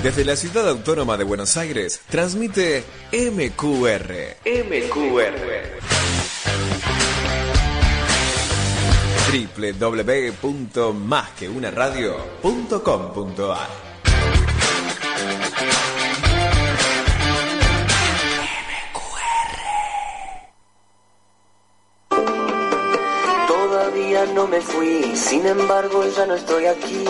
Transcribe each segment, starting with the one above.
Desde la ciudad autónoma de Buenos Aires, transmite MQR. www.masqueunaradio.com.ar. Todavía no me fui, sin embargo ya no estoy aquí.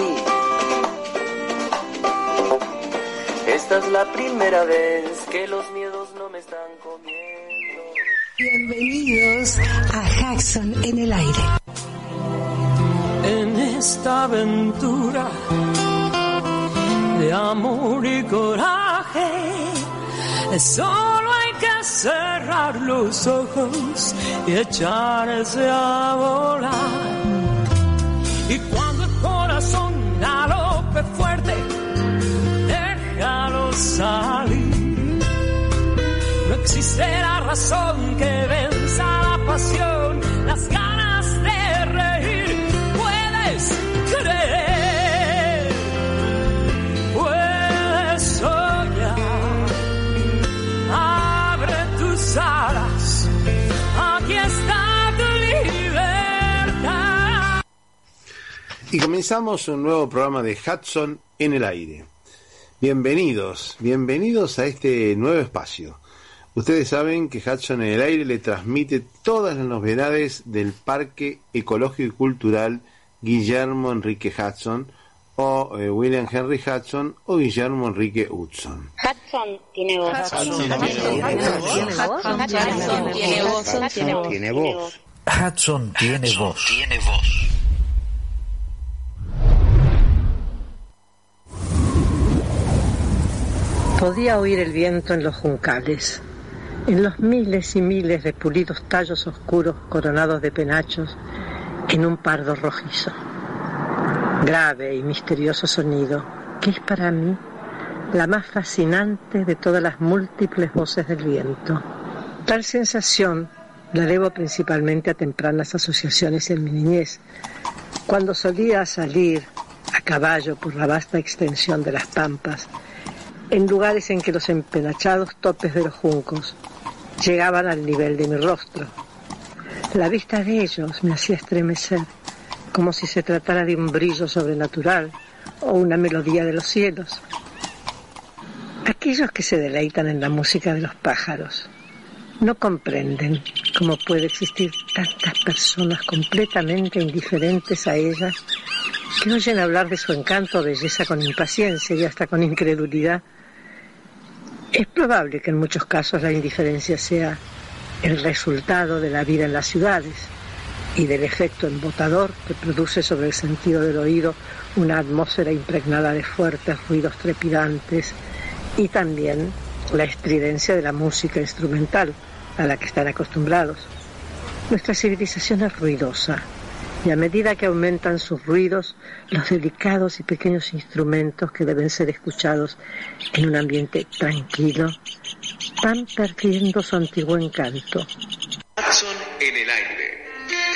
Esta es la primera vez que los miedos no me están comiendo. Bienvenidos a Jackson en el aire. En esta aventura de amor y coraje, solo hay que cerrar los ojos y echarse a volar. Y cuando el corazón galope fuerte, déjalo salir. No existirá razón que venza la pasión, las ganas de reír. Puedes creer, puedes soñar. Abre tus alas, aquí está tu libertad. Y comenzamos un nuevo programa de Hudson en el aire. Bienvenidos a este nuevo espacio. Ustedes saben que Hudson en el aire le transmite todas las novedades del Parque Ecológico y Cultural Guillermo Enrique Hudson, o William Henry Hudson, o Guillermo Enrique Hudson. Hudson tiene voz. Hudson tiene voz. Podía oír el viento en los juncales, en los miles y miles de pulidos tallos oscuros coronados de penachos en un pardo rojizo. Grave y misterioso sonido, que es para mí la más fascinante de todas las múltiples voces del viento. Tal sensación la debo principalmente a tempranas asociaciones en mi niñez, cuando solía salir a caballo por la vasta extensión de las pampas, en lugares en que los empenachados topes de los juncos llegaban al nivel de mi rostro. La vista de ellos me hacía estremecer, como si se tratara de un brillo sobrenatural o una melodía de los cielos. Aquellos que se deleitan en la música de los pájaros no comprenden cómo puede existir tantas personas completamente indiferentes a ella, que oyen hablar de su encanto o belleza con impaciencia y hasta con incredulidad. Es probable que en muchos casos la indiferencia sea el resultado de la vida en las ciudades y del efecto embotador que produce sobre el sentido del oído una atmósfera impregnada de fuertes ruidos trepidantes, y también la estridencia de la música instrumental a la que están acostumbrados. Nuestra civilización es ruidosa, y a medida que aumentan sus ruidos, los delicados y pequeños instrumentos que deben ser escuchados en un ambiente tranquilo van perdiendo su antiguo encanto. Hudson en el aire.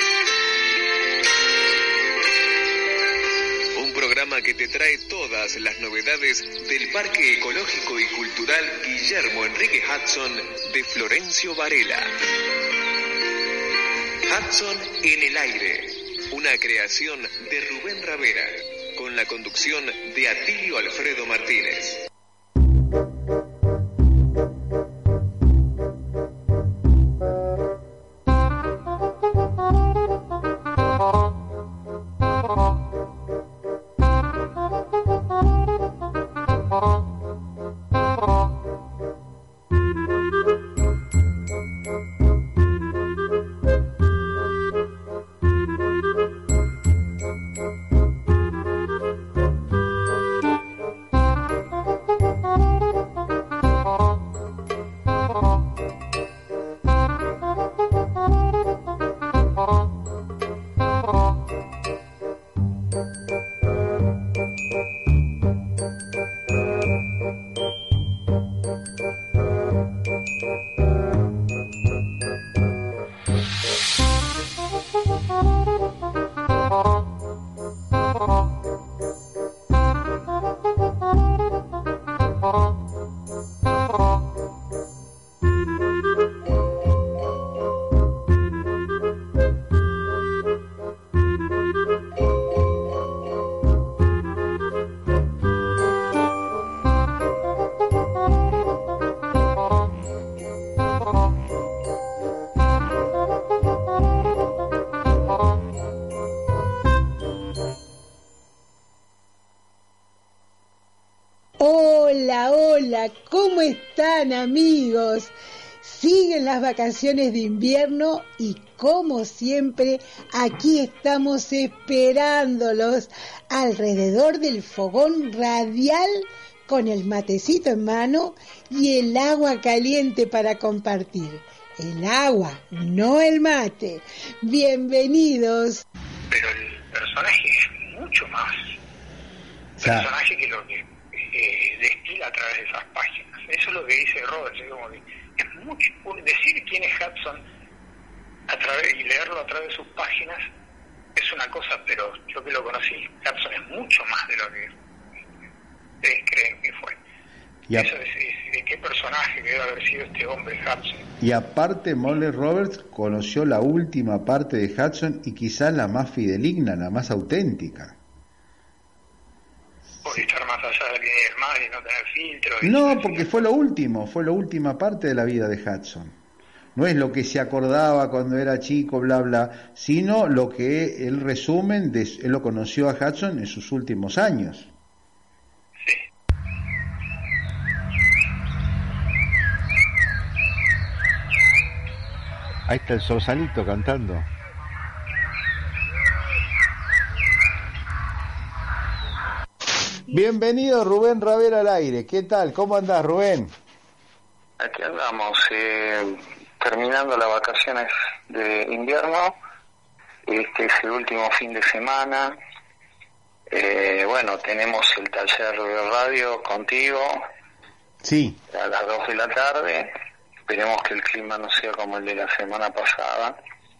Un programa que te trae todas las novedades del Parque Ecológico y Cultural Guillermo Enrique Hudson de Florencio Varela. Hudson en el aire. Una creación de Rubén Ravera, con la conducción de Atilio Alfredo Martínez. Hola, ¿cómo están, amigos? Siguen las vacaciones de invierno y como siempre aquí estamos esperándolos alrededor del fogón radial con el matecito en mano y el agua caliente para compartir. El agua, no el mate. Bienvenidos. Pero el personaje es mucho más personaje que lo que destila a través de esas páginas. Eso es lo que dice Robert. Es mucho, decir quién es Hudson y leerlo a través de sus páginas es una cosa, pero yo que lo conocí, Hudson es mucho más de lo que ustedes creen que fue. Eso es de qué personaje que debe haber sido este hombre Hudson. Y aparte Moller Roberts conoció la última parte de Hudson y quizás la más fideligna, la más auténtica. Por estar más allá de bien y del mal y no tener filtro. No, porque fue lo último, fue la última parte de la vida de Hudson. No es lo que se acordaba cuando era chico, bla, bla, sino lo que el resumen de él lo conoció a Hudson en sus últimos años. Sí. Ahí está el Sausalito cantando. Bienvenido Rubén Ravel al aire. ¿Qué tal? ¿Cómo andás, Rubén? Aquí andamos, terminando las vacaciones de invierno. Este es el último fin de semana. Bueno, tenemos el taller de radio contigo. Sí. A las 2 de la tarde. Esperemos que el clima no sea como el de la semana pasada.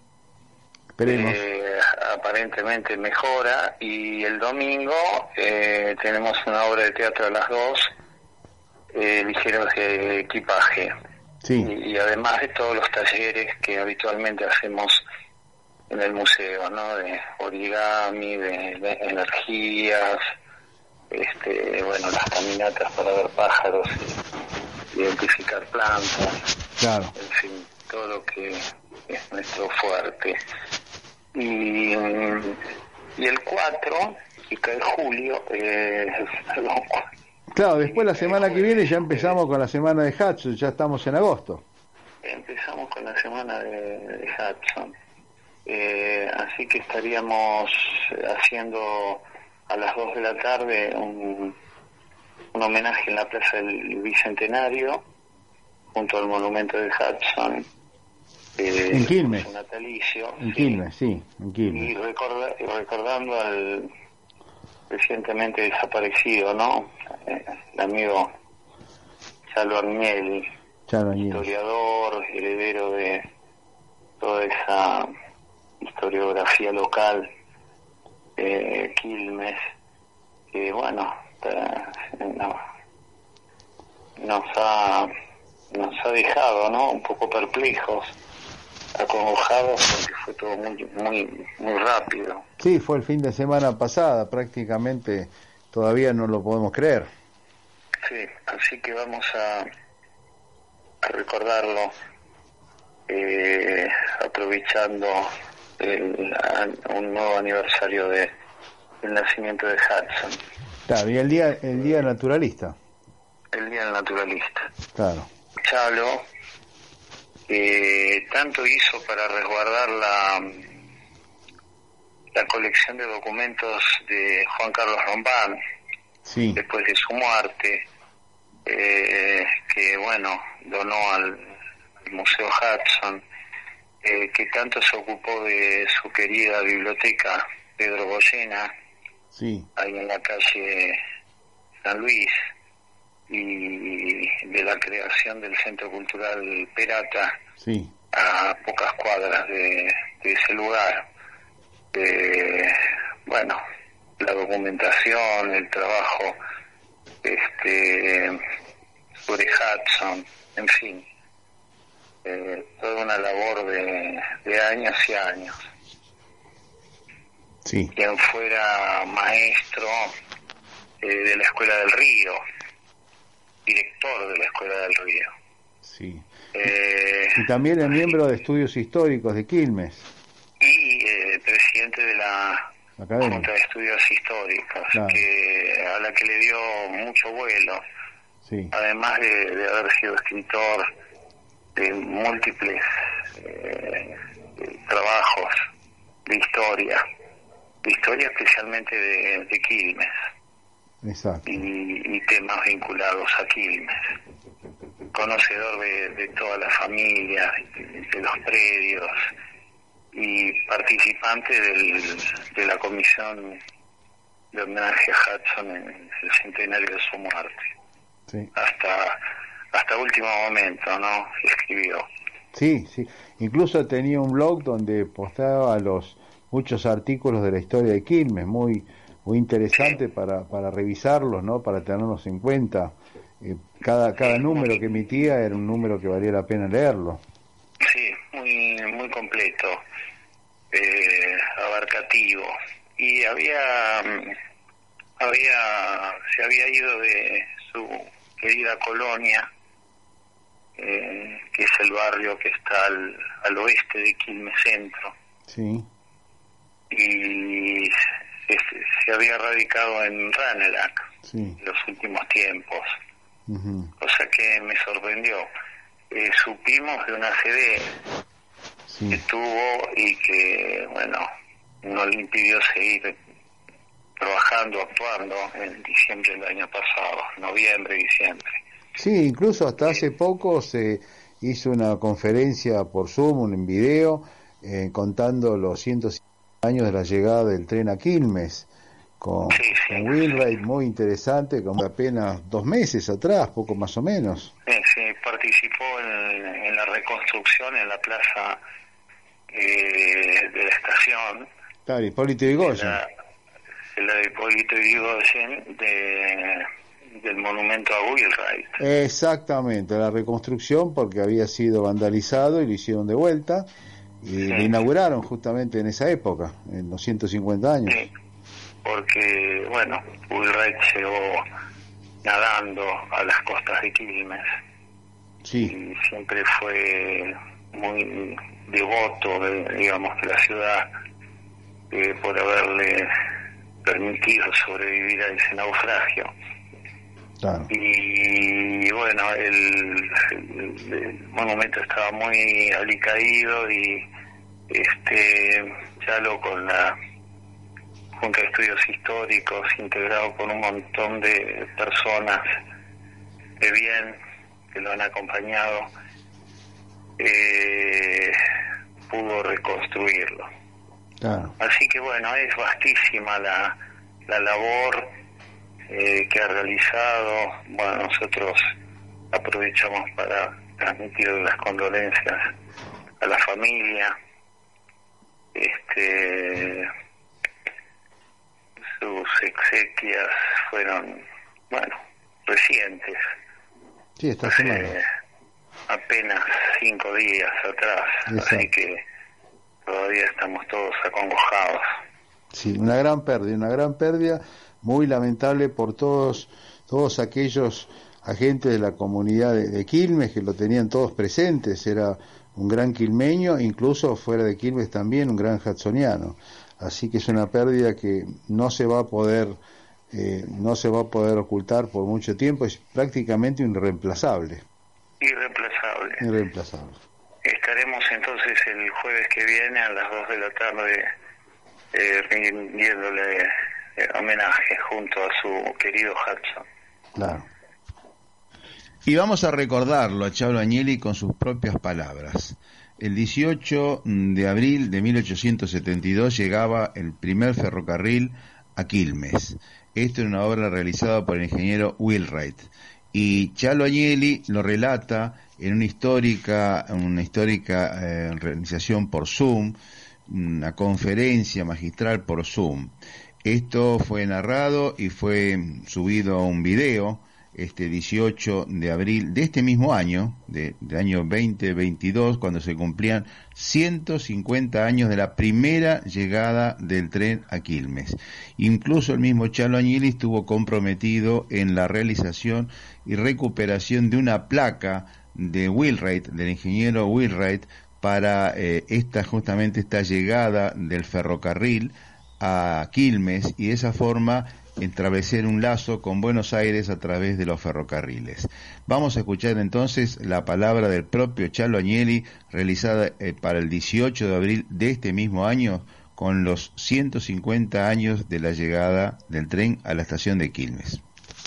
Aparentemente mejora, y el domingo tenemos una obra de teatro a las 2, ligeros de equipaje. Sí. Y además de todos los talleres que habitualmente hacemos en el museo, ¿no? De origami, de energías, bueno, las caminatas para ver pájaros, identificar plantas, claro. En fin, todo lo que es nuestro fuerte. Y el 4, que cae julio, claro, después la semana que viene ya empezamos con la semana de Hudson, ya estamos en agosto. Empezamos con la semana de Hudson. Así que estaríamos haciendo a las 2 de la tarde un homenaje en la Plaza del Bicentenario, junto al monumento de Hudson. En Quilmes. Su natalicio. En Quilmes, sí, en Quilmes. Y recordando al recientemente desaparecido, ¿no? El amigo Chalo Agnelli, historiador, heredero de toda esa historiografía local, Quilmes, que bueno, nos ha dejado, ¿no? Un poco perplejos, acongojados, porque fue todo muy rápido. Sí, fue el fin de semana pasada, prácticamente todavía no lo podemos creer. Sí, así que vamos a recordarlo, aprovechando un nuevo aniversario del nacimiento de Hudson. Claro, y el día naturalista. El día del naturalista. Claro. Chalo tanto hizo para resguardar la colección de documentos de Juan Carlos Rombán, sí, después de su muerte, que bueno, donó al Museo Hudson, que tanto se ocupó de su querida biblioteca Pedro Goyena, sí, ahí en la calle San Luis, y de la creación del Centro Cultural Perata, sí, a pocas cuadras de ese lugar. Bueno, la documentación, el trabajo sobre Hudson, en fin, toda una labor de años y años. Sí. Quien fuera maestro de la Escuela del Río, director de la Escuela del Río. Sí. Y también el miembro de Estudios Históricos de Quilmes. Y presidente de la Junta de Estudios Históricos, claro, a la que le dio mucho vuelo Sí. Además de haber sido escritor de múltiples trabajos de historia especialmente de Quilmes. Exacto. Y temas vinculados a Quilmes. Conocedor de toda la familia, de los predios, y participante de la comisión de homenaje a Hudson en el centenario de su muerte. Sí. Hasta último momento, ¿no? Escribió. Sí. Incluso tenía un blog donde posteaba muchos artículos de la historia de Quilmes, muy interesante para revisarlos, ¿no? Para tenerlos en cuenta. Cada número que emitía era un número que valía la pena leerlo. Sí, muy completo, abarcativo. Y se había ido de su querida colonia, que es el barrio que está al oeste de Quilmes Centro. Sí. Y se había radicado en Ranelagh en los últimos tiempos. Uh-huh. Cosa que me sorprendió. Supimos de una CD que tuvo y que, bueno, no le impidió seguir trabajando, actuando en diciembre del año pasado, noviembre, diciembre. Sí, incluso hasta hace poco se hizo una conferencia por Zoom, en video, contando los 150 años de la llegada del tren a Quilmes, con Wheelwright, muy interesante, como apenas 2 meses atrás, poco más o menos. Sí, participó en la reconstrucción en la plaza de la estación. Claro, Hipólito Yrigoyen. La de Hipólito Yrigoyen del monumento a Wheelwright. Exactamente, la reconstrucción, porque había sido vandalizado y lo hicieron de vuelta, y lo inauguraron justamente en esa época, en los 150 años. Sí, porque, bueno, Wheelwright llegó nadando a las costas de Quilmes. Sí. Y siempre fue muy devoto, de la ciudad, por haberle permitido sobrevivir a ese naufragio. Claro. Y bueno, el monumento estaba muy alicaído y Chalo, con la Junta de Estudios Históricos, integrado con un montón de personas de bien que lo han acompañado, pudo reconstruirlo. Claro. Así que bueno, es vastísima la labor que ha realizado. Bueno, nosotros aprovechamos para transmitir las condolencias a la familia. Sus exequias fueron, recientes. Sí, esta semana. Apenas 5 días atrás. Exacto. Así que todavía estamos todos acongojados. Sí, una gran pérdida, muy lamentable por todos aquellos agentes de la comunidad de Quilmes, que lo tenían todos presentes. Era un gran quilmeño, incluso fuera de Quilmes también un gran hudsoniano. Así que es una pérdida que no se va a poder ocultar por mucho tiempo. Es prácticamente irreemplazable. Irreemplazable. Estaremos entonces el jueves que viene a las 2 de la tarde rindiéndole homenaje junto a su querido Hudson. Claro. Y vamos a recordarlo a Chalo Agnelli con sus propias palabras. El 18 de abril de 1872 llegaba el primer ferrocarril a Quilmes. Esto es una obra realizada por el ingeniero Wheelwright. Y Chalo Agnelli lo relata en una histórica realización por Zoom, una conferencia magistral por Zoom. Esto fue narrado y fue subido a un video este 18 de abril de este mismo año, del año 2022, cuando se cumplían 150 años de la primera llegada del tren a Quilmes. Incluso el mismo Chalo Agnelli estuvo comprometido en la realización y recuperación de una placa de Wheelwright, del ingeniero Wheelwright, para esta llegada del ferrocarril a Quilmes y de esa forma establecer un lazo con Buenos Aires a través de los ferrocarriles. Vamos a escuchar entonces la palabra del propio Charlo Agnelli, realizada para el 18 de abril de este mismo año, con los 150 años de la llegada del tren a la estación de Quilmes.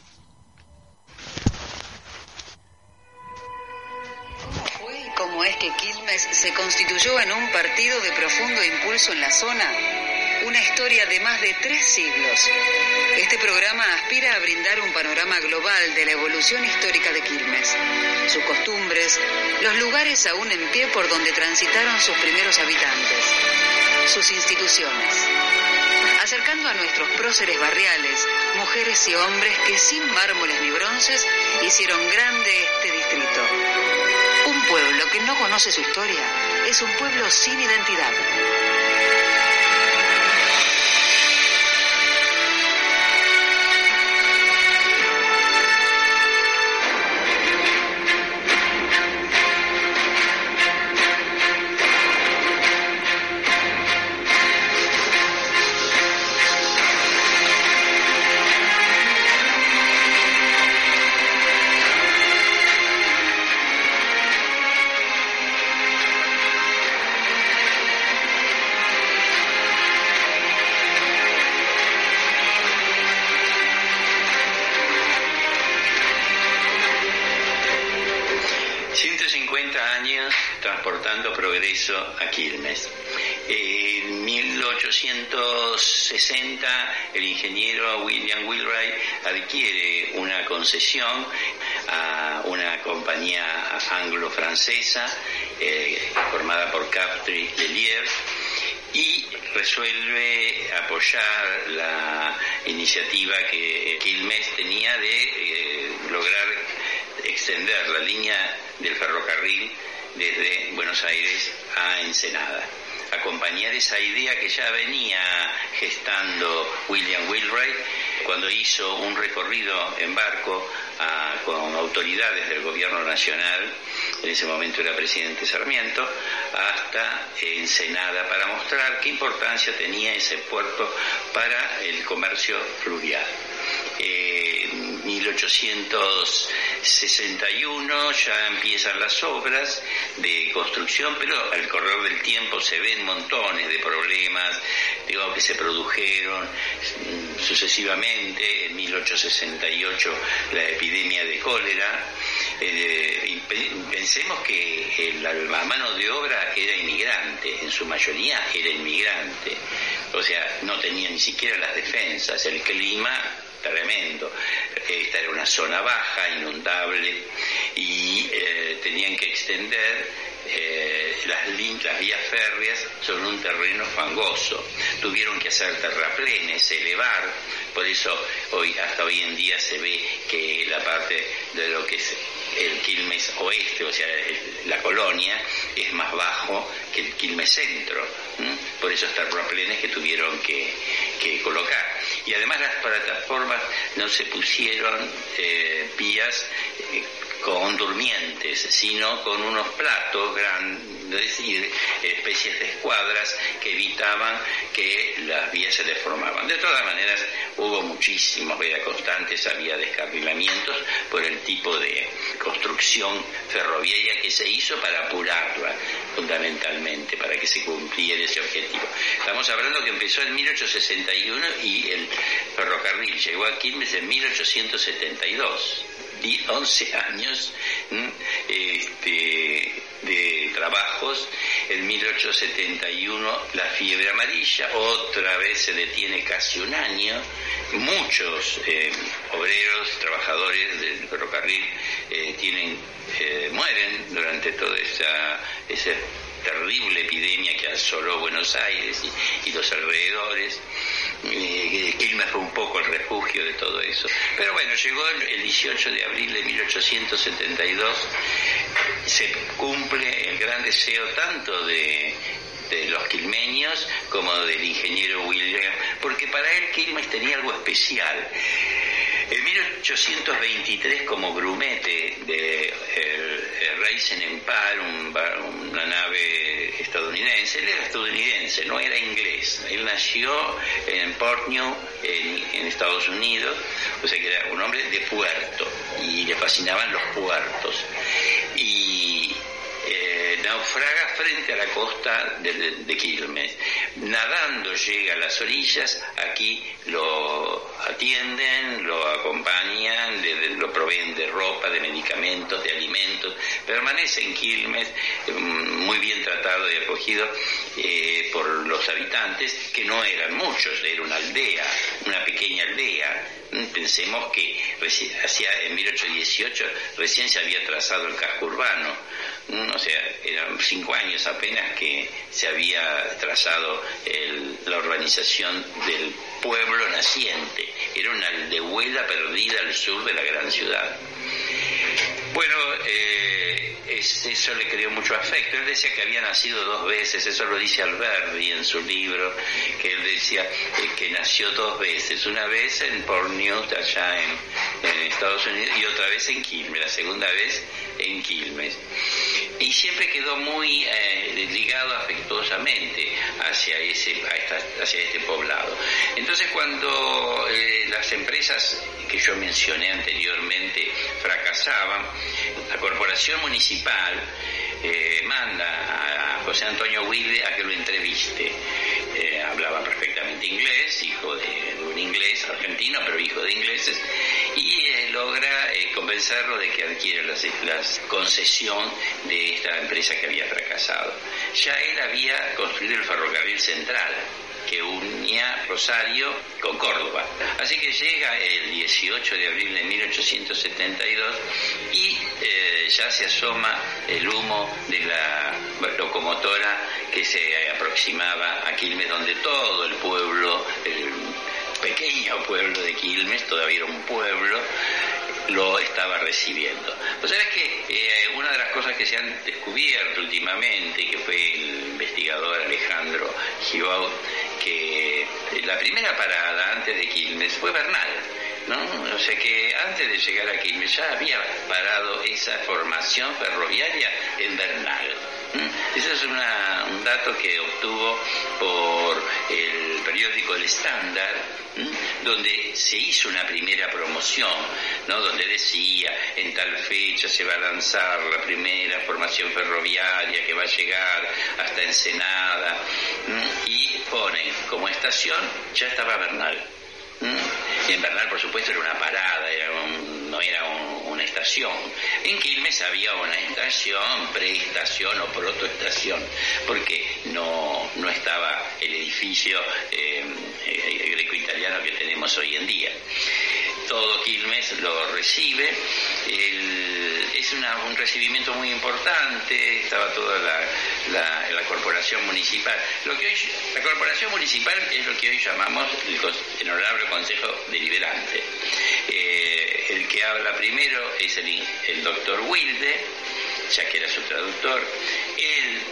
¿Cómo es que Quilmes se constituyó en un partido de profundo impulso en la zona? Una historia de más de 3 siglos. Este programa aspira a brindar un panorama global de la evolución histórica de Quilmes, sus costumbres, los lugares aún en pie por donde transitaron sus primeros habitantes, sus instituciones, acercando a nuestros próceres barriales, mujeres y hombres que sin mármoles ni bronces hicieron grande este distrito. Un pueblo que no conoce su historia es un pueblo sin identidad. A Quilmes. En 1860 el ingeniero William Wheelwright adquiere una concesión a una compañía anglo-francesa formada por Captree Lelier y resuelve apoyar la iniciativa que Quilmes tenía de lograr extender la línea del ferrocarril desde Buenos Aires a Ensenada. Acompañar esa idea que ya venía gestando William Wheelwright cuando hizo un recorrido en barco con autoridades del gobierno nacional, en ese momento era presidente Sarmiento, hasta Ensenada para mostrar qué importancia tenía ese puerto para el comercio fluvial. 1861 ya empiezan las obras de construcción, pero al correr del tiempo se ven montones de problemas, que se produjeron sucesivamente. En 1868 la epidemia de cólera. Pensemos que la mano de obra era inmigrante, en su mayoría era inmigrante, o sea, no tenía ni siquiera las defensas, el clima tremendo. Esta era una zona baja, inundable, y tenían que extender las vías férreas sobre un terreno fangoso. Tuvieron que hacer terraplenes, elevar, por eso hasta hoy en día se ve que la parte de lo que es el Quilmes Oeste, o sea, la colonia, es más bajo que el Quilmes Centro. Por esos terraplenes que tuvieron que colocar. Y además las plataformas no se pusieron vías con durmientes, sino con unos platos grandes y especies de escuadras que evitaban que las vías se deformaban. De todas maneras, hubo muchísimos veas constantes, había descarrilamientos por el tipo de construcción ferroviaria que se hizo para apurarla, fundamentalmente, para que se cumpliera ese objetivo. Estamos hablando que empezó en 1861 y el ferrocarril llegó a Quilmes en 1872. 11 años de trabajos. En 1871 la fiebre amarilla, otra vez se detiene casi un año. Muchos obreros, trabajadores del ferrocarril mueren durante toda esa terrible epidemia que asoló Buenos Aires y los alrededores. Quilmes fue un poco el refugio de todo eso. Pero bueno, llegó el 18 de abril de 1872, se cumple el gran deseo tanto de los quilmeños como del ingeniero William, porque para él Quilmes tenía algo especial. En 1823, como grumete de Racing Empire, una nave estadounidense, él era estadounidense, no era inglés. Él nació en Port News, en Estados Unidos, o sea que era un hombre de puerto y le fascinaban los puertos. Y naufraga frente a la costa de Quilmes. Nadando llega a las orillas, aquí lo atienden, lo acompañan, lo proveen de ropa, de medicamentos, de alimentos, permanece en Quilmes, muy bien tratado y acogido por los habitantes, que no eran muchos, era una aldea, una pequeña aldea. Pensemos que en 1818 recién se había trazado el casco urbano, o sea, eran 5 años apenas que se había trazado la urbanización del pueblo naciente. Era una aldehuela perdida al sur de la gran ciudad. Bueno, eso le creó mucho afecto. Él decía que había nacido 2 veces, eso lo dice Alberdi en su libro, que él decía que nació 2 veces, una vez en Port News, allá en Estados Unidos, y otra vez en Quilmes, la segunda vez en Quilmes. Y siempre quedó muy ligado afectuosamente hacia este poblado. Entonces, cuando las empresas que yo mencioné anteriormente fracasaban, la corporación municipal manda a José Antonio Wilde a que lo entreviste. Hablaba perfectamente inglés, hijo de un inglés argentino, pero hijo de ingleses, y logra convencerlo de que adquiere la concesión de esta empresa que había fracasado. Ya él había construido el ferrocarril central que unía Rosario con Córdoba. Así que llega el 18 de abril de 1872 y ya se asoma el humo de la locomotora que se aproximaba a Quilmes, donde todo el pueblo, el pequeño pueblo de Quilmes, todavía era un pueblo, lo estaba recibiendo. Pues sabes que una de las cosas que se han descubierto últimamente, que fue el investigador Alejandro Gibaut, que la primera parada antes de Quilmes fue Bernal, ¿no? O sea que antes de llegar a Quilmes ya había parado esa formación ferroviaria en Bernal. Eso es un dato que obtuvo por el periódico El Estándar, donde se hizo una primera promoción, ¿no? Donde decía, en tal fecha se va a lanzar la primera formación ferroviaria que va a llegar hasta Ensenada, y ponen como estación, ya estaba Bernal. Y en Bernal, por supuesto, era una parada, no era una estación. En Quilmes había una estación, preestación o protoestación, porque no estaba el edificio greco-italiano que tenemos hoy en día. Todo Quilmes lo recibe, es un recibimiento muy importante, estaba toda la corporación municipal. La corporación municipal es lo que hoy llamamos el Honorable Consejo Deliberante. El que habla primero es el doctor Wilde, ya que era su traductor. Él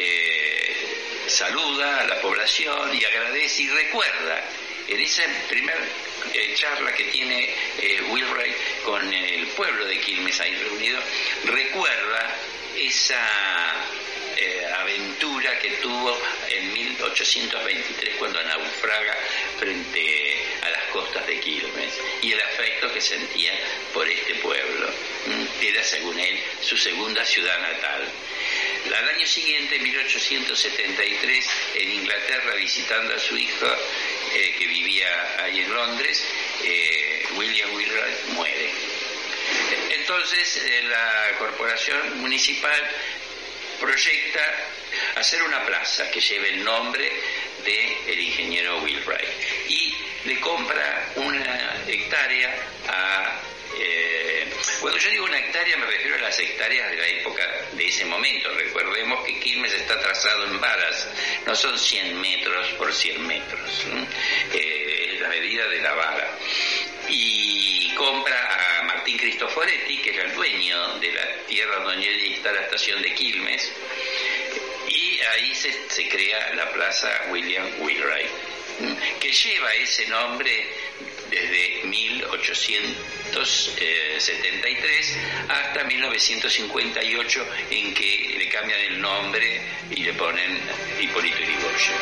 saluda a la población y agradece y recuerda. En esa primera charla que tiene Wheelwright con el pueblo de Quilmes ahí reunido, recuerda esa aventura que tuvo en 1823 cuando naufraga frente a las costas de Quilmes y el afecto que sentía por este pueblo. Era, según él, su segunda ciudad natal. Al año siguiente, en 1873, en Inglaterra, visitando a su hijo que vivía ahí en Londres, William Wheelwright muere. Entonces la corporación municipal proyecta hacer una plaza que lleve el nombre del ingeniero Wheelwright y le compra una hectárea a... Cuando yo digo una hectárea me refiero a las hectáreas de la época de ese momento. Recordemos que Quilmes está trazado en varas, no son 100 metros por 100 metros, es la medida de la vara. Y compra a Martín Cristoforetti, que era el dueño de la tierra donde hoy está la estación de Quilmes, y ahí se crea la plaza William Wheelwright. que lleva ese nombre desde 1873 hasta 1958, en que le cambian el nombre y le ponen Hipólito Yrigoyen.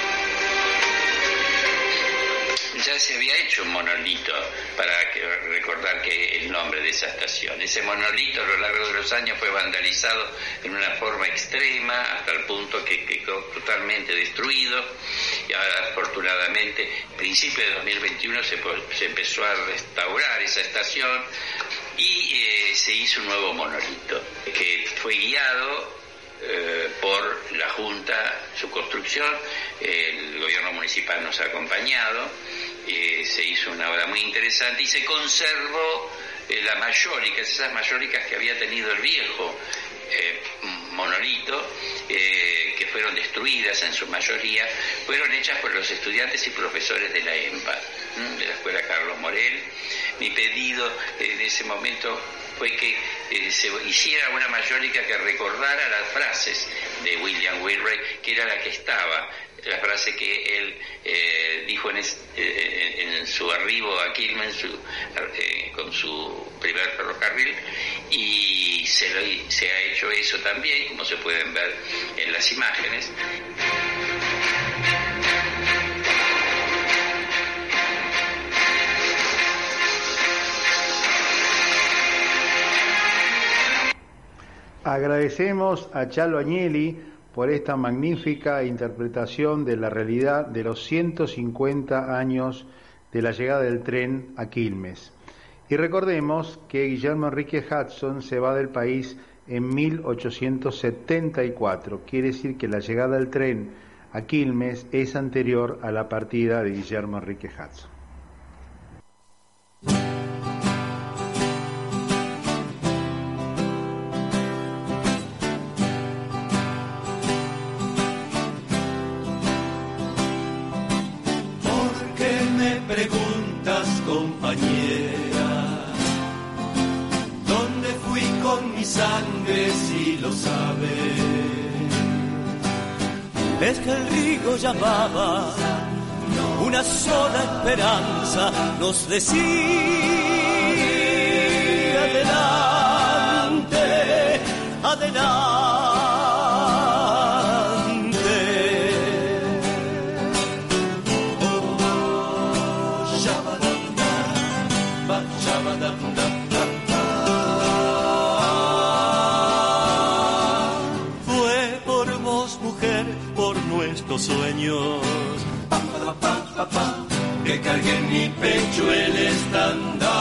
Ya se había hecho un monolito para recordar que el nombre de esa estación. Ese monolito a lo largo de los años fue vandalizado en una forma extrema hasta el punto que quedó totalmente destruido. Y ahora, afortunadamente, a principios de 2021 se empezó a restaurar esa estación y se hizo un nuevo monolito que fue guiado por la Junta, su construcción. El gobierno municipal nos ha acompañado, se hizo una obra muy interesante y se conservó la mayólica, esas mayólicas que había tenido el viejo monolito, que fueron destruidas en su mayoría, fueron hechas por los estudiantes y profesores de la EMPA, de la Escuela Carlos Morel. Mi pedido en ese momento fue que se hiciera una mayólica que recordara las frases de William Whitbread, que era la que estaba, la frase que él dijo en su arribo a Quilmes con su primer ferrocarril, y se ha hecho eso también, como se pueden ver en las imágenes. Agradecemos a Chalo Agnelli por esta magnífica interpretación de la realidad de los 150 años de la llegada del tren a Quilmes. Y recordemos que Guillermo Enrique Hudson se va del país en 1874. Quiere decir que la llegada del tren a Quilmes es anterior a la partida de Guillermo Enrique Hudson. Compañera, ¿dónde fui con mi sangre si lo sabes? Es que el río llamaba, una sola esperanza nos decía: adelante, adelante. Fue por vos, mujer, por nuestros sueños, que cargué en mi pecho el estandarte.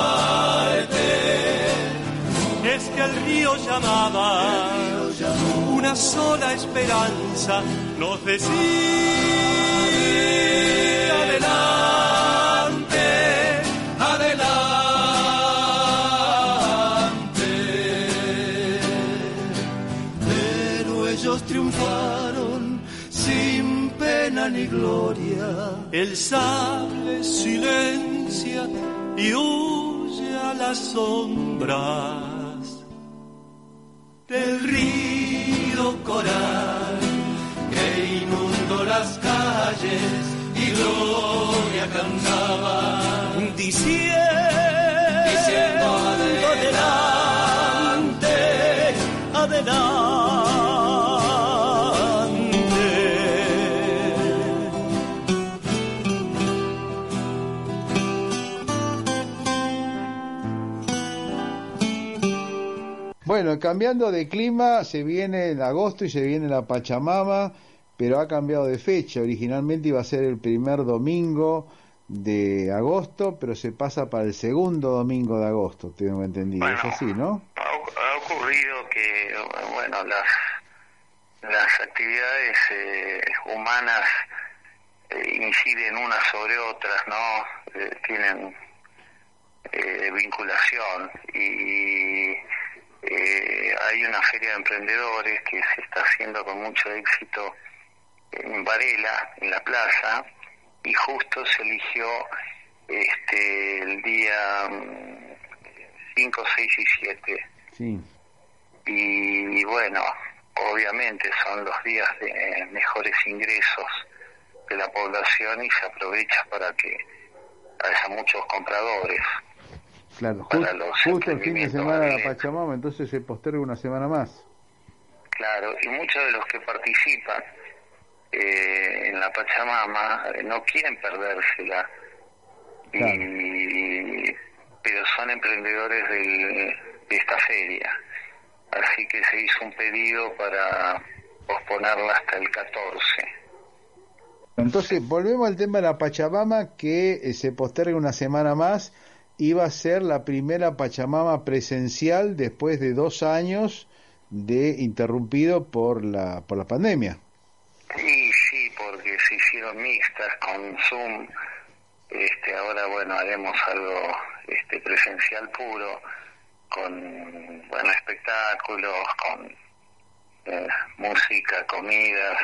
Es que el río llamaba, una sola esperanza nos decía: adelante, adelante. Pero ellos triunfaron sin pena ni gloria. El sable silencia y huye a las sombras del río Coral, que inundó las calles y gloria cantaba, diciendo adelante, adelante. Bueno, cambiando de clima, se viene en agosto y se viene la Pachamama, pero ha cambiado de fecha. Originalmente iba a ser el primer domingo de agosto, pero se pasa para el segundo domingo de agosto, tengo entendido. Bueno, es así, ¿no? Ha ocurrido que, bueno, las actividades humanas inciden unas sobre otras, ¿no? Tienen vinculación y hay una feria de emprendedores que se está haciendo con mucho éxito en Varela, en la plaza, y justo se eligió el día 5, 6 y 7. Sí. Y bueno, obviamente son los días de mejores ingresos, la población y se aprovecha para que haya muchos compradores. Claro, los justo el fin de semana de la alimentos. Pachamama, entonces se posterga una semana más. Claro, y muchos de los que participan en la Pachamama no quieren perdérsela, Claro. pero son emprendedores de esta feria. Así que se hizo un pedido para posponerla hasta el 14. Entonces, volvemos al tema de la Pachamama, que se posterga una semana más. Iba a ser la primera Pachamama presencial después de 2 años de interrumpido por la pandemia. Sí, porque se hicieron mixtas con Zoom. Ahora, bueno, haremos algo presencial puro, con espectáculos, con música, comidas,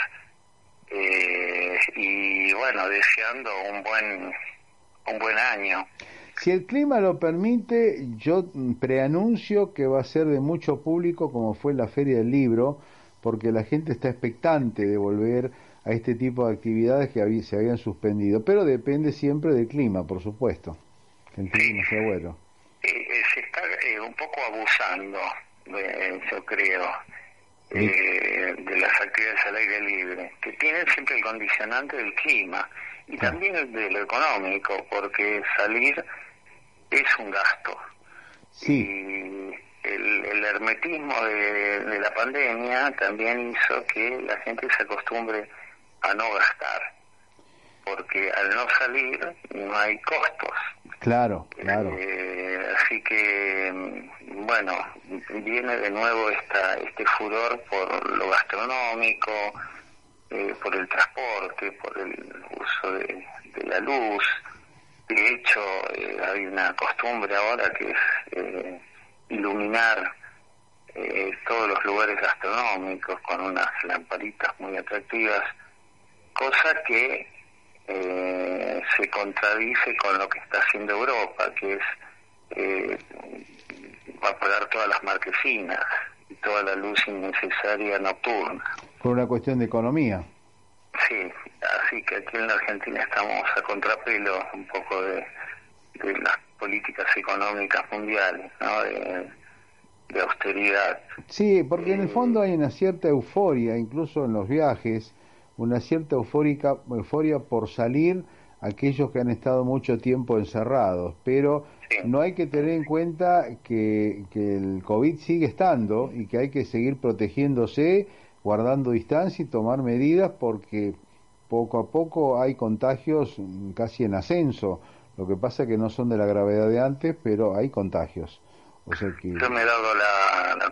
y bueno, deseando un buen año. Si el clima lo permite, yo preanuncio que va a ser de mucho público, como fue la Feria del Libro, porque la gente está expectante de volver a este tipo de actividades que se habían suspendido, pero depende siempre del clima, por supuesto, que el clima sea bueno. Se está un poco abusando, yo creo, de las actividades al aire libre, que tienen siempre el condicionante del clima y también el de lo económico, porque salir es un gasto. Sí. Y el hermetismo de la pandemia también hizo que la gente se acostumbre a no gastar, porque al no salir no hay costos. Claro. Así que, bueno, viene de nuevo este furor por lo gastronómico, por el transporte, por el uso de la luz. De hecho, hay una costumbre ahora que es iluminar todos los lugares gastronómicos con unas lamparitas muy atractivas, cosa que se contradice con lo que está haciendo Europa, que es va a apagar todas las marquesinas y toda la luz innecesaria nocturna. Por una cuestión de economía. Sí, así que aquí en la Argentina estamos a contrapelo un poco de las políticas económicas mundiales, ¿no? De austeridad. Sí, porque en el fondo hay una cierta euforia, incluso en los viajes, una cierta euforia por salir aquellos que han estado mucho tiempo encerrados, pero no hay que tener en cuenta que el COVID sigue estando y que hay que seguir protegiéndose, guardando distancia y tomar medidas, porque poco a poco hay contagios casi en ascenso. Lo que pasa es que no son de la gravedad de antes, pero hay contagios. O sea que... Yo me he dado la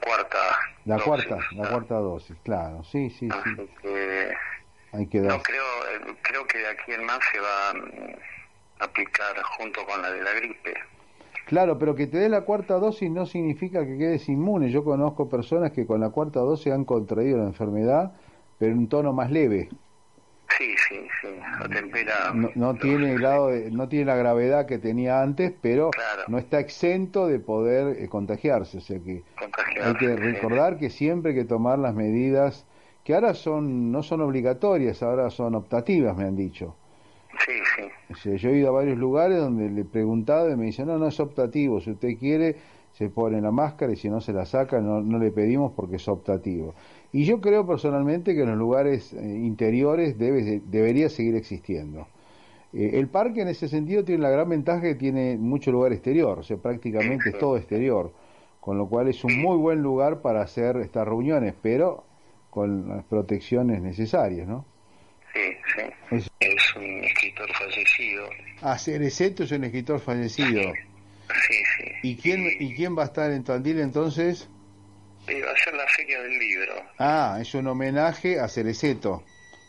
cuarta dosis, claro, sí. Así que hay que dar... no creo que de aquí en más se va a aplicar junto con la de la gripe. Claro, pero que te dé la cuarta dosis no significa que quedes inmune. Yo conozco personas que con la cuarta dosis han contraído la enfermedad, pero en un tono más leve. Sí, atempera. No tiene no tiene la gravedad que tenía antes, pero no está exento de poder contagiarse. O sea que hay que recordar que siempre hay que tomar las medidas que ahora no son obligatorias, ahora son optativas, me han dicho. Sí. O sea, yo he ido a varios lugares donde le he preguntado y me dicen, no es optativo, si usted quiere se pone la máscara y si no se la saca no le pedimos porque es optativo. Y yo creo personalmente que en los lugares interiores debería seguir existiendo. El parque en ese sentido tiene la gran ventaja que tiene mucho lugar exterior, o sea, prácticamente es todo exterior, con lo cual es un muy buen lugar para hacer estas reuniones, pero con las protecciones necesarias, ¿no? Sí. Es un escritor fallecido. Cereceto es un escritor fallecido. Sí. ¿Y quién va a estar en Tandil entonces? Va a ser la Feria del Libro. Es un homenaje a Cereceto.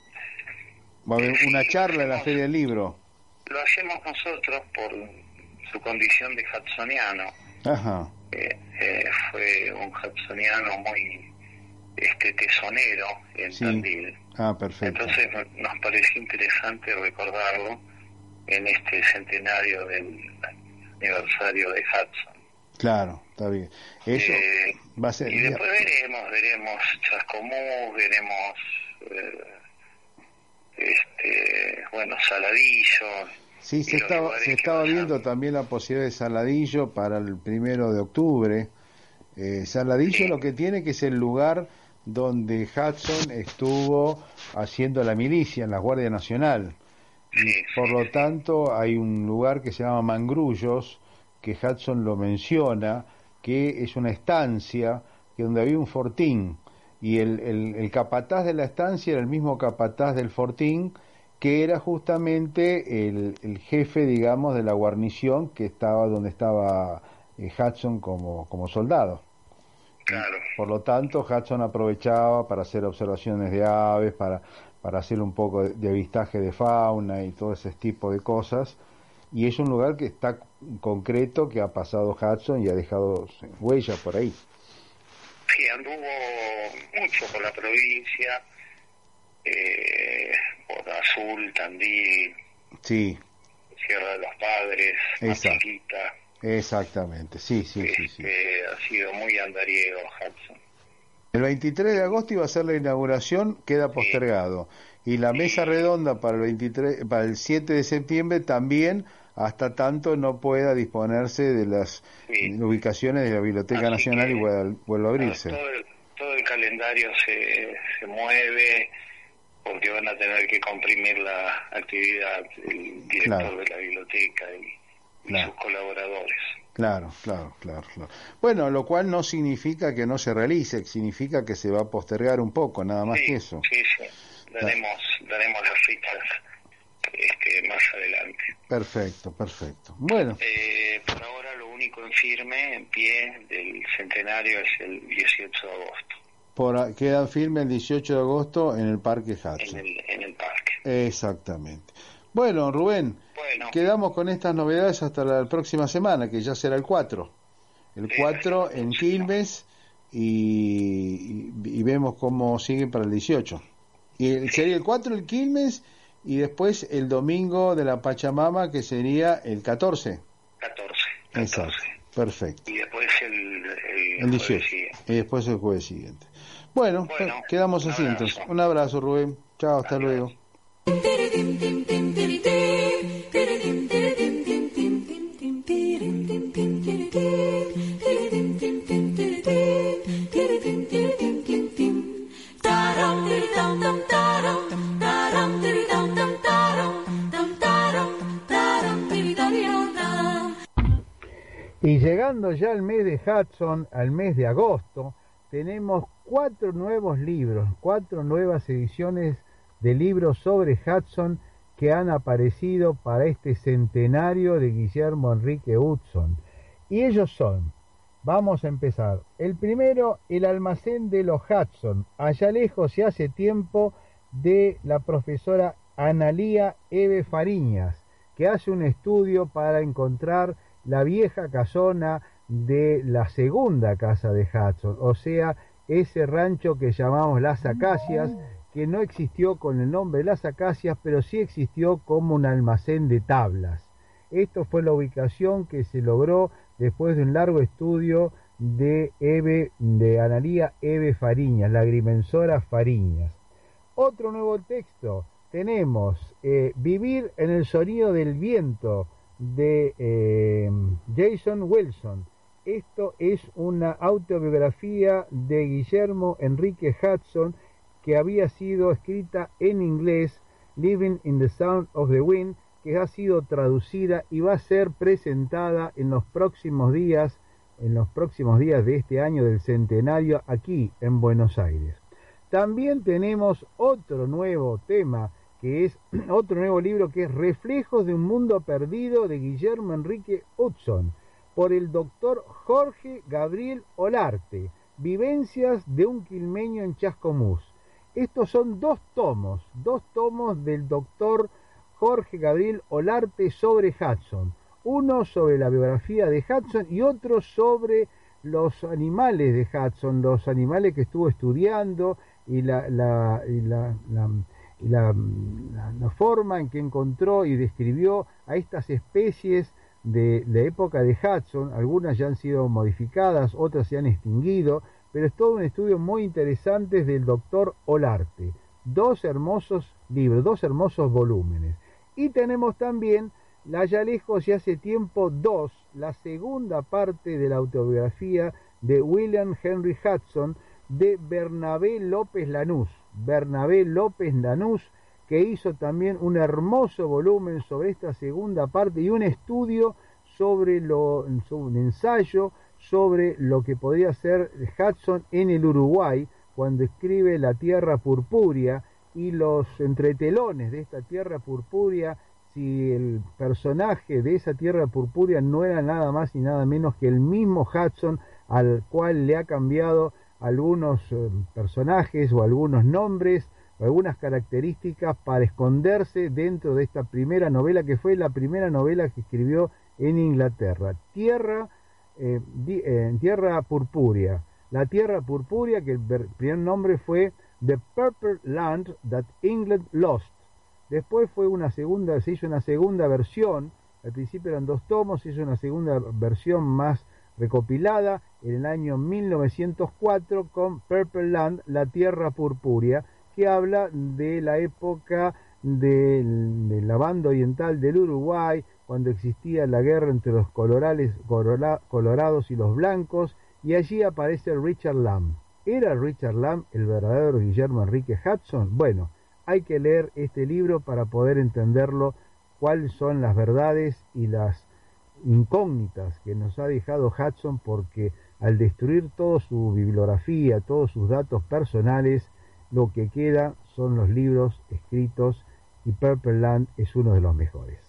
Va a haber una charla en la Feria del Libro. Lo hacemos nosotros por su condición de hudsoniano. Ajá. Fue un hudsoniano muy tesonero en Tandil. Perfecto. Entonces nos pareció interesante recordarlo en este centenario del aniversario de Hudson. Claro, está bien. Eso va a ser. Y después veremos Chascomús, veremos bueno, Saladillo. Sí, se estaba viendo también la posibilidad de Saladillo para el 1 de octubre. Saladillo lo que tiene que es el lugar donde Hudson estuvo haciendo la milicia en la Guardia Nacional. Por lo tanto, hay un lugar que se llama Mangrullos, que Hudson lo menciona, que es una estancia donde había un fortín, y el capataz de la estancia era el mismo capataz del fortín, que era justamente el jefe, digamos, de la guarnición que estaba donde estaba Hudson como soldado. Claro. Por lo tanto, Hudson aprovechaba para hacer observaciones de aves, para hacer un poco de avistaje de fauna y todo ese tipo de cosas, y es un lugar que está concreto, que ha pasado Hudson y ha dejado huellas por ahí. Sí, anduvo mucho por la provincia, por Azul, Tandil, sí, Sierra de los Padres, Chiquita. Exactamente, sí. Ha sido muy andariego Hudson. El 23 de agosto iba a ser la inauguración, queda postergado. Y la mesa redonda para el 7 de septiembre también, hasta tanto no pueda disponerse de las ubicaciones de la Biblioteca Nacional y vuelva a abrirse. Todo el calendario se mueve, porque van a tener que comprimir la actividad del director de la biblioteca y sus colaboradores. Claro. Bueno, lo cual no significa que no se realice, significa que se va a postergar un poco, nada más que eso. Sí. Daremos las fechas más adelante. Perfecto. Bueno. Por ahora lo único en firme, en pie, del centenario es el 18 de agosto. Queda firme el 18 de agosto en el Parque Hudson. En el parque. Exactamente. Bueno, Rubén, quedamos con estas novedades hasta la próxima semana, que ya será el 4. El 4 en Quilmes y vemos cómo sigue para el 18. Y sería el 4 el Quilmes y después el domingo de la Pachamama, que sería el 14. 14. Exacto, perfecto. Y después el 18. Y después el jueves siguiente. Bueno, quedamos así entonces. Un abrazo, Rubén. Chao, hasta luego. Y llegando ya al mes de Hudson, al mes de agosto, tenemos 4 nuevos libros, 4 nuevas ediciones de libros sobre Hudson que han aparecido para este centenario de Guillermo Enrique Hudson. Y ellos son, vamos a empezar, el primero, El almacén de los Hudson, allá lejos y hace tiempo, de la profesora Analía Eve Fariñas, que hace un estudio para encontrar la vieja casona de la segunda casa de Hudson, o sea, ese rancho que llamamos Las Acacias, que no existió con el nombre de Las Acacias, pero sí existió como un almacén de tablas. Esto fue la ubicación que se logró después de un largo estudio de Analía Eve Fariñas, la agrimensora Fariñas. Otro nuevo texto, tenemos Vivir en el sonido del viento, de Jason Wilson. Esto es una autobiografía de Guillermo Enrique Hudson que había sido escrita en inglés, Living in the Sound of the Wind, que ha sido traducida y va a ser presentada en los próximos días de este año del centenario aquí en Buenos Aires. También tenemos otro nuevo tema, que es otro nuevo libro, que es Reflejos de un mundo perdido, de Guillermo Enrique Hudson, por el doctor Jorge Gabriel Olarte, Vivencias de un quilmeño en Chascomús. Estos son dos tomos del doctor Jorge Gabriel Olarte sobre Hudson, uno sobre la biografía de Hudson y otro sobre los animales de Hudson, los animales que estuvo estudiando y la forma en que encontró y describió a estas especies de la época de Hudson. Algunas ya han sido modificadas, otras se han extinguido, pero es todo un estudio muy interesante del doctor Olarte. 2 hermosos libros, 2 hermosos volúmenes. Y tenemos también Allá lejos y hace tiempo 2, la segunda parte de la autobiografía de William Henry Hudson de Bernabé López Lanús. Bernabé López Lanús, que hizo también un hermoso volumen sobre esta segunda parte y un estudio sobre un ensayo sobre lo que podría ser Hudson en el Uruguay cuando escribe La Tierra Purpúrea y los entretelones de esta Tierra Purpúrea, si el personaje de esa Tierra Purpúrea no era nada más y nada menos que el mismo Hudson, al cual le ha cambiado algunos personajes o algunos nombres o algunas características para esconderse dentro de esta primera novela, que fue la primera novela que escribió en Inglaterra, Tierra Purpúrea. La Tierra Purpúrea, que el primer nombre fue The Purple Land That England Lost. Después se hizo una segunda versión, al principio eran 2 tomos, se hizo una segunda versión más recopilada en el año 1904 con Purple Land, La Tierra Purpúrea, que habla de la época de la banda oriental del Uruguay, cuando existía la guerra entre los colorados y los blancos, y allí aparece Richard Lamb. ¿Era Richard Lamb el verdadero Guillermo Enrique Hudson? Bueno, hay que leer este libro para poder entenderlo, cuáles son las verdades y las incógnitas que nos ha dejado Hudson, porque al destruir toda su bibliografía, todos sus datos personales, lo que queda son los libros escritos, y Purple Land es uno de los mejores.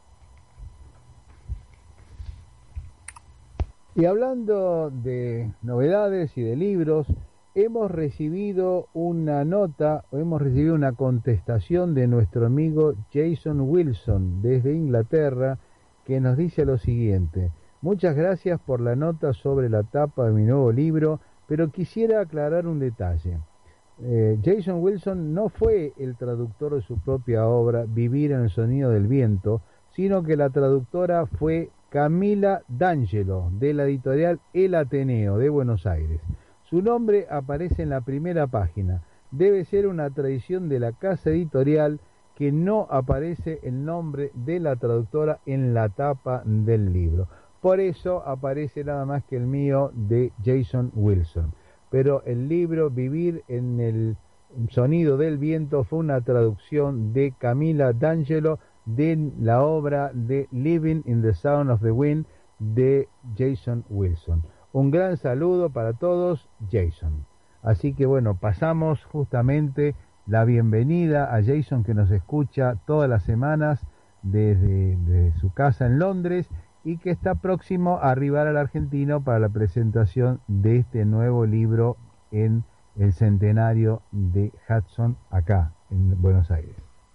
Y hablando de novedades y de libros, hemos recibido una contestación de nuestro amigo Jason Wilson desde Inglaterra, que nos dice lo siguiente: muchas gracias por la nota sobre la tapa de mi nuevo libro, pero quisiera aclarar un detalle. Jason Wilson no fue el traductor de su propia obra Vivir en el sonido del viento, sino que la traductora fue Camila D'Angelo, de la editorial El Ateneo de Buenos Aires. Su nombre aparece en la primera página. Debe ser una tradición de la casa editorial que no aparece el nombre de la traductora en la tapa del libro. Por eso aparece nada más que el mío de Jason Wilson. Pero el libro Vivir en el sonido del viento fue una traducción de Camila D'Angelo de la obra de Living in the Sound of the Wind de Jason Wilson. Un gran saludo para todos, Jason. Así que bueno, pasamos justamente la bienvenida a Jason, que nos escucha todas las semanas desde su casa en Londres y que está próximo a arribar al Argentino para la presentación de este nuevo libro en el centenario de Hudson acá en Buenos Aires.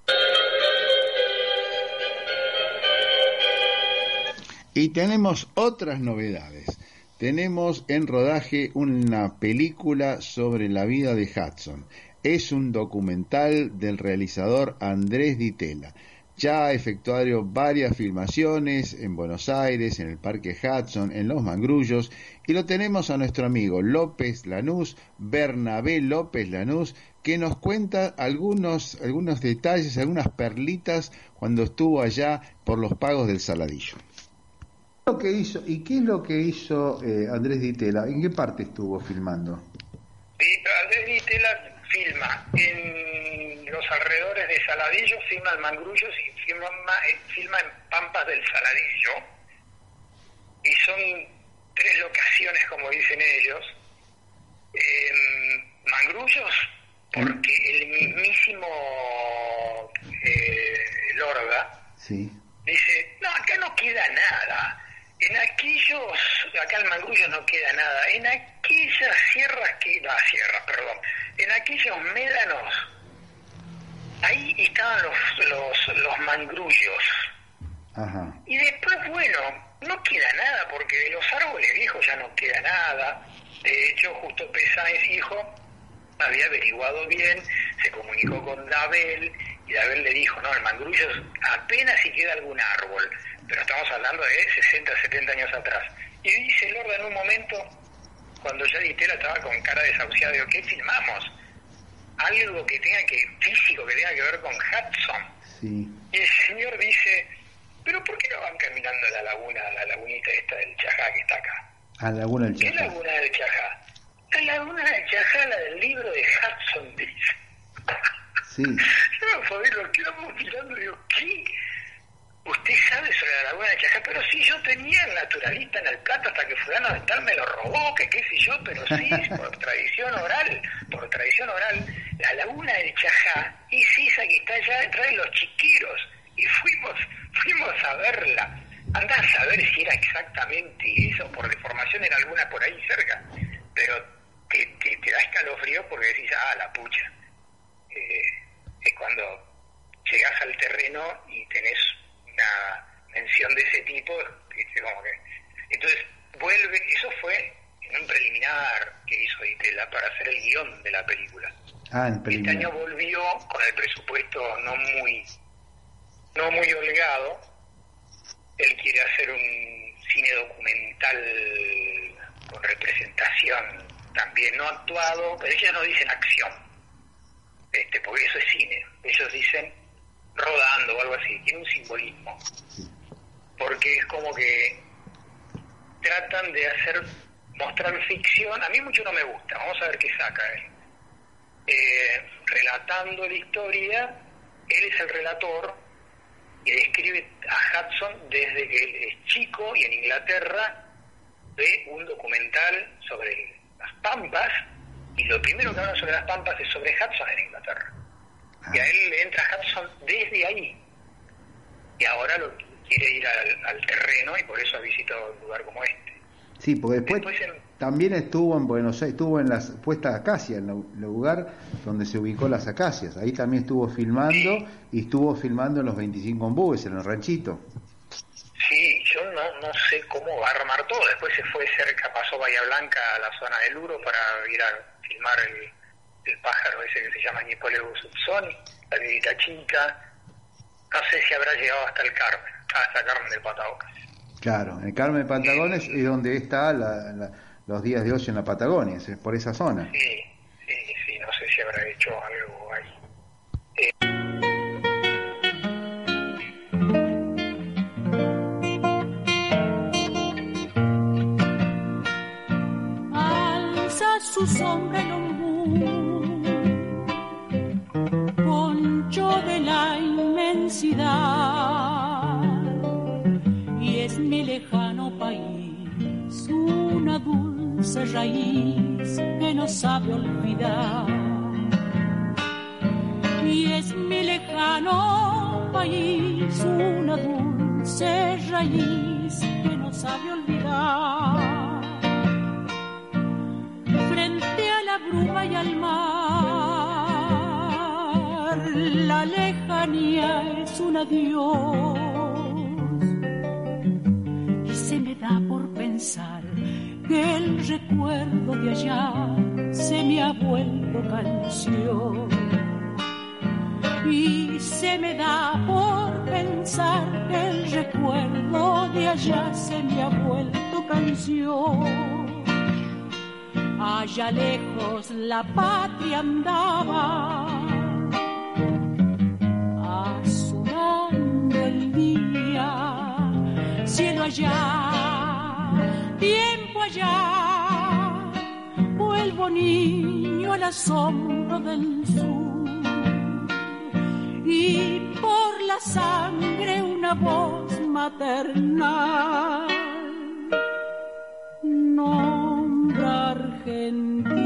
Y tenemos otras novedades. Tenemos en rodaje una película sobre la vida de Hudson. Es un documental del realizador Andrés Di Tella. Ya ha efectuado varias filmaciones en Buenos Aires, en el Parque Hudson, en Los Mangrullos, y lo tenemos a nuestro amigo López Lanús, Bernabé López Lanús, que nos cuenta algunos detalles, algunas perlitas cuando estuvo allá por los pagos del Saladillo. ¿Qué es lo que hizo Andrés Di Tella? ¿En qué parte estuvo filmando? Sí, Andrés Di Tella filma en los alrededores de Saladillo, filma en Mangrullos y filma en Pampas del Saladillo. Y son 3 locaciones, como dicen ellos. Mangrullos, porque el mismísimo Lorga dice, no, acá no queda nada. En aquellos, acá en Mangrullos no queda nada. En aquellas en aquellos médanos, ahí estaban los mangrullos. Ajá. Y después, bueno, no queda nada, porque de los árboles viejos ya no queda nada. De hecho, Justo Pesáez, hijo, había averiguado bien, se comunicó con Dabel, y Dabel le dijo, no, en Mangrullos apenas si queda algún árbol, pero estamos hablando de 60, 70 años atrás. Y dice Lorda en un momento, cuando ya Di Tella estaba con cara desahuciada, digo, ¿qué filmamos? algo que tenga físico, que tenga que ver con Hudson. Sí. Y el señor dice, pero ¿por qué no van caminando a la lagunita esta del Chajá que está acá? A la laguna del ¿Qué Chajá. laguna del Chajá? La laguna del Chajá, la del libro de Hudson, dice. Sí. Yo lo quedamos mirando y digo, ¿qué? ¿Usted sabe sobre la laguna del Chajá? Pero sí, yo tenía el naturalista en el plato hasta que fulano de tal me lo robó, que qué sé yo, pero sí, por tradición oral, la laguna del Chajá es esa que está allá detrás de los chiqueros, y fuimos a verla. Andá a saber si era exactamente eso, por deformación era alguna por ahí cerca, pero te da escalofrío porque decís, la pucha. Es cuando llegás al terreno y tenés una mención de ese tipo, como que... Entonces vuelve, eso fue en un preliminar que hizo Ditela para hacer el guión de la película. Este año volvió con el presupuesto no muy holgado. Él quiere hacer un cine documental con representación también, no actuado, pero ellos no dicen acción, porque eso es cine. Ellos dicen rodando o algo así, tiene un simbolismo, porque es como que tratan de mostrar ficción. A mí mucho no me gusta, vamos a ver qué saca él. Relatando la historia, él es el relator y describe a Hudson desde que él es chico y en Inglaterra ve un documental sobre las Pampas, y lo primero que habla sobre las Pampas es sobre Hudson en Inglaterra. Y a él le entra Hudson desde ahí, y ahora lo quiere ir al terreno, y por eso ha visitado un lugar como este. Sí, porque después también estuvo en Buenos Aires, estuvo en las puestas acacias, en el lugar donde se ubicó las acacias. Ahí también estuvo filmando, y estuvo filmando en los 25 ombúes, en el ranchito. Sí, yo no sé cómo va a armar todo. Después se fue cerca, pasó Bahía Blanca a la zona del Uro para ir a filmar el pájaro ese que se llama Nipoleus subsoni, la vidita chica. No sé si habrá llegado hasta el Carmen, hasta Carmen de Patagones. Claro, el Carmen de Patagones es donde está los días de ocio en la Patagonia, es por esa zona. Sí, no sé si habrá hecho algo ahí. Alza su sombra el ombú, poncho de la inmensidad, y es mi lejano país una dulce raíz que no sabe olvidar. Y es mi lejano país una dulce raíz que no sabe olvidar. Frente a la bruma y al mar, la lejanía es un adiós. Y se me da por pensar que el recuerdo de allá se me ha vuelto canción. Y se me da por pensar que el recuerdo de allá se me ha vuelto canción. Allá lejos la patria andaba, azulando el día, cielo allá, tiempo allá, vuelvo niño al asombro del sur. Y por la sangre una voz maternal nombra Argentina.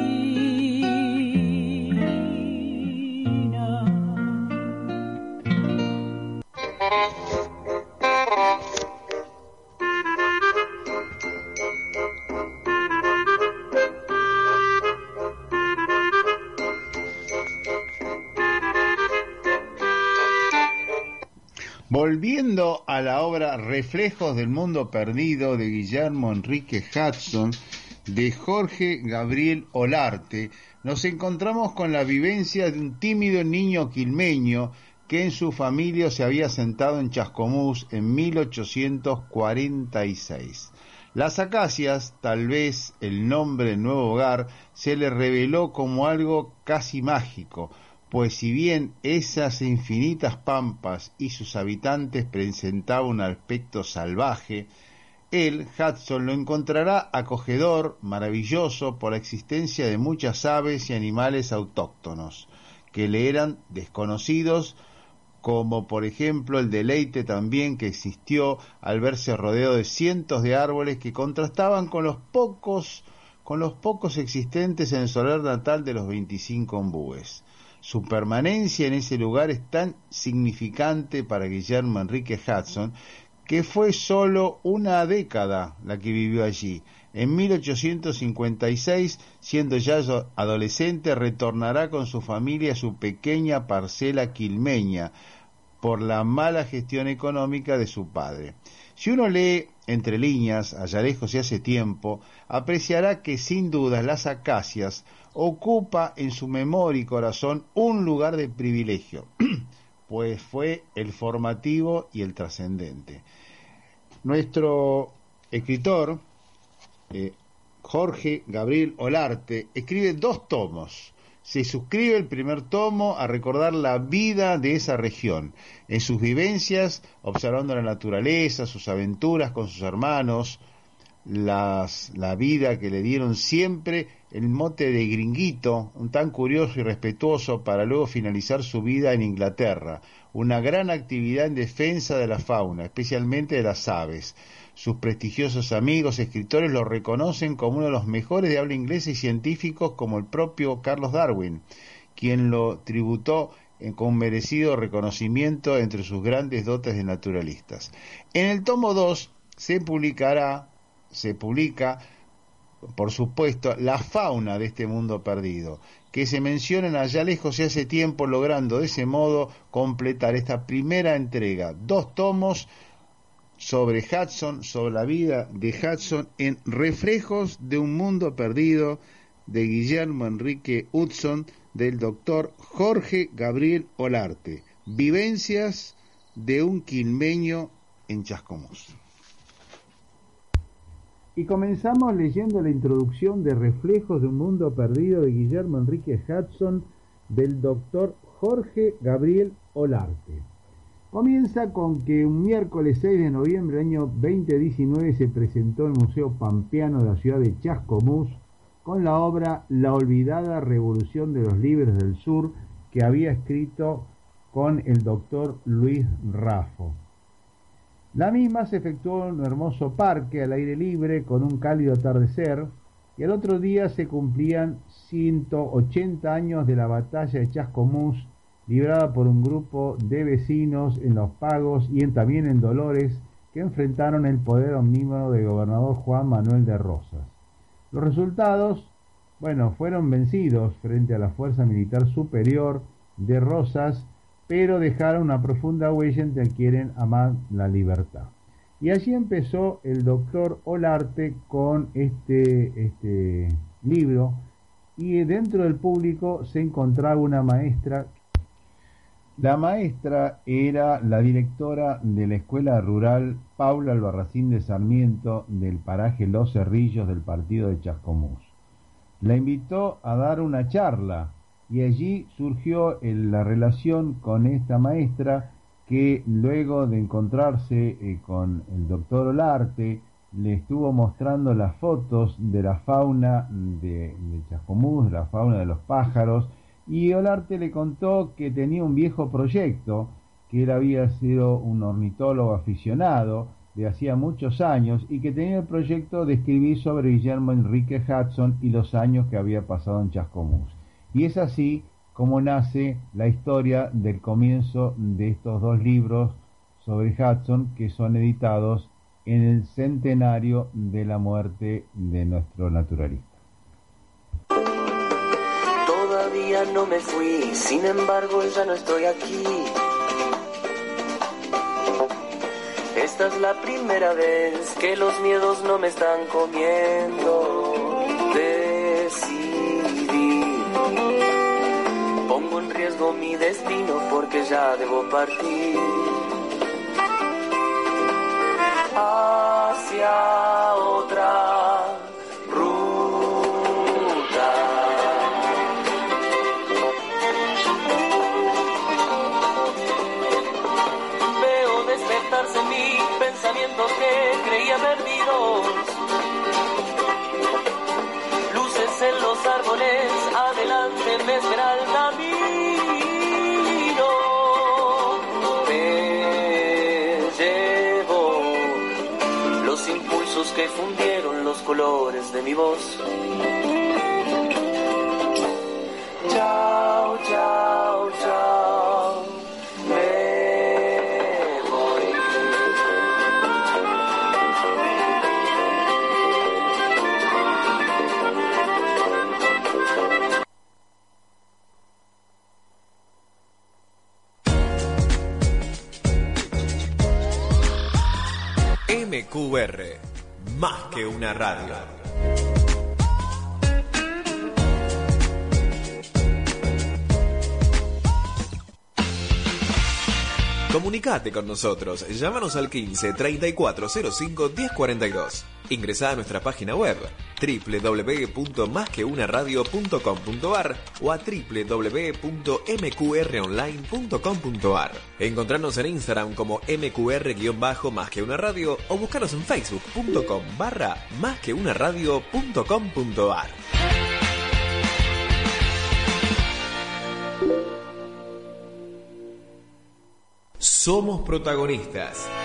Volviendo a la obra Reflejos del Mundo Perdido de Guillermo Enrique Hudson, de Jorge Gabriel Olarte, nos encontramos con la vivencia de un tímido niño quilmeño que en su familia se había asentado en Chascomús en 1846. Las acacias, tal vez el nombre del nuevo hogar, se le reveló como algo casi mágico, pues si bien esas infinitas pampas y sus habitantes presentaban un aspecto salvaje, él, Hudson, lo encontrará acogedor, maravilloso, por la existencia de muchas aves y animales autóctonos, que le eran desconocidos, como por ejemplo el deleite también que existió al verse rodeado de cientos de árboles que contrastaban con los pocos existentes en el solar natal de los 25 ombúes. Su permanencia en ese lugar es tan significante para Guillermo Enrique Hudson que fue solo una década la que vivió allí. En 1856, siendo ya adolescente, retornará con su familia a su pequeña parcela quilmeña por la mala gestión económica de su padre. Si uno lee entre líneas, allá lejos y hace tiempo, apreciará que sin duda las acacias ocupa en su memoria y corazón un lugar de privilegio, pues fue el formativo y el trascendente. Nuestro escritor, Jorge Gabriel Olarte, escribe 2 tomos. Se suscribe el primer tomo a recordar la vida de esa región, en sus vivencias, observando la naturaleza, sus aventuras con sus hermanos, la vida que le dieron siempre el mote de gringuito, un tan curioso y respetuoso, para luego finalizar su vida en Inglaterra, una gran actividad en defensa de la fauna, especialmente de las aves. Sus prestigiosos amigos escritores lo reconocen como uno de los mejores de habla inglesa y científicos, como el propio Carlos Darwin, quien lo tributó con merecido reconocimiento entre sus grandes dotes de naturalistas. En el tomo 2 se publica, por supuesto, la fauna de este mundo perdido, que se mencionan allá lejos y hace tiempo, logrando de ese modo completar esta primera entrega, 2 tomos sobre Hudson, sobre la vida de Hudson, en Reflejos de un mundo perdido, de Guillermo Enrique Hudson, del doctor Jorge Gabriel Olarte, vivencias de un quilmeño en Chascomús. Y comenzamos leyendo la introducción de Reflejos de un mundo perdido de Guillermo Enrique Hudson, del doctor Jorge Gabriel Olarte. Comienza con que un miércoles 6 de noviembre del año 2019 se presentó en el Museo Pampeano de la ciudad de Chascomús con la obra La olvidada revolución de los libres del sur, que había escrito con el doctor Luis Raffo. La misma se efectuó en un hermoso parque al aire libre con un cálido atardecer, y el otro día se cumplían 180 años de la batalla de Chascomús, librada por un grupo de vecinos en Los Pagos y también en Dolores, que enfrentaron el poder omnímodo del gobernador Juan Manuel de Rosas. Los resultados, fueron vencidos frente a la fuerza militar superior de Rosas, pero dejaron una profunda huella entre quienes aman la libertad. Y allí empezó el doctor Olarte con este libro, y dentro del público se encontraba una maestra. La maestra era la directora de la escuela rural Paula Albarracín de Sarmiento, del paraje Los Cerrillos del partido de Chascomús. La invitó a dar una charla y allí surgió la relación con esta maestra, que luego de encontrarse con el doctor Olarte le estuvo mostrando las fotos de la fauna de Chascomús, la fauna de los pájaros, y Olarte le contó que tenía un viejo proyecto, que él había sido un ornitólogo aficionado de hacía muchos años, y que tenía el proyecto de escribir sobre Guillermo Enrique Hudson y los años que había pasado en Chascomús. Y es así como nace la historia del comienzo de estos 2 libros sobre Hudson, que son editados en el centenario de la muerte de nuestro naturalista. Todavía no me fui, sin embargo ya no estoy aquí. Esta es la primera vez que los miedos no me están comiendo. Decidí, pongo en riesgo mi destino porque ya debo partir hacia otro fundieron los colores de mi voz. Chao, chao, chao, me voy. MQR, más que una radio. Comunicate con nosotros, llámanos al 15 3405 1042. Ingresá a nuestra página web www.masqueunaradio.com.ar o a www.mqronline.com.ar. Encontrarnos en Instagram como mqr_másqueunaradio o buscarnos en facebook.com/másqueunaradio.com.ar. Somos protagonistas.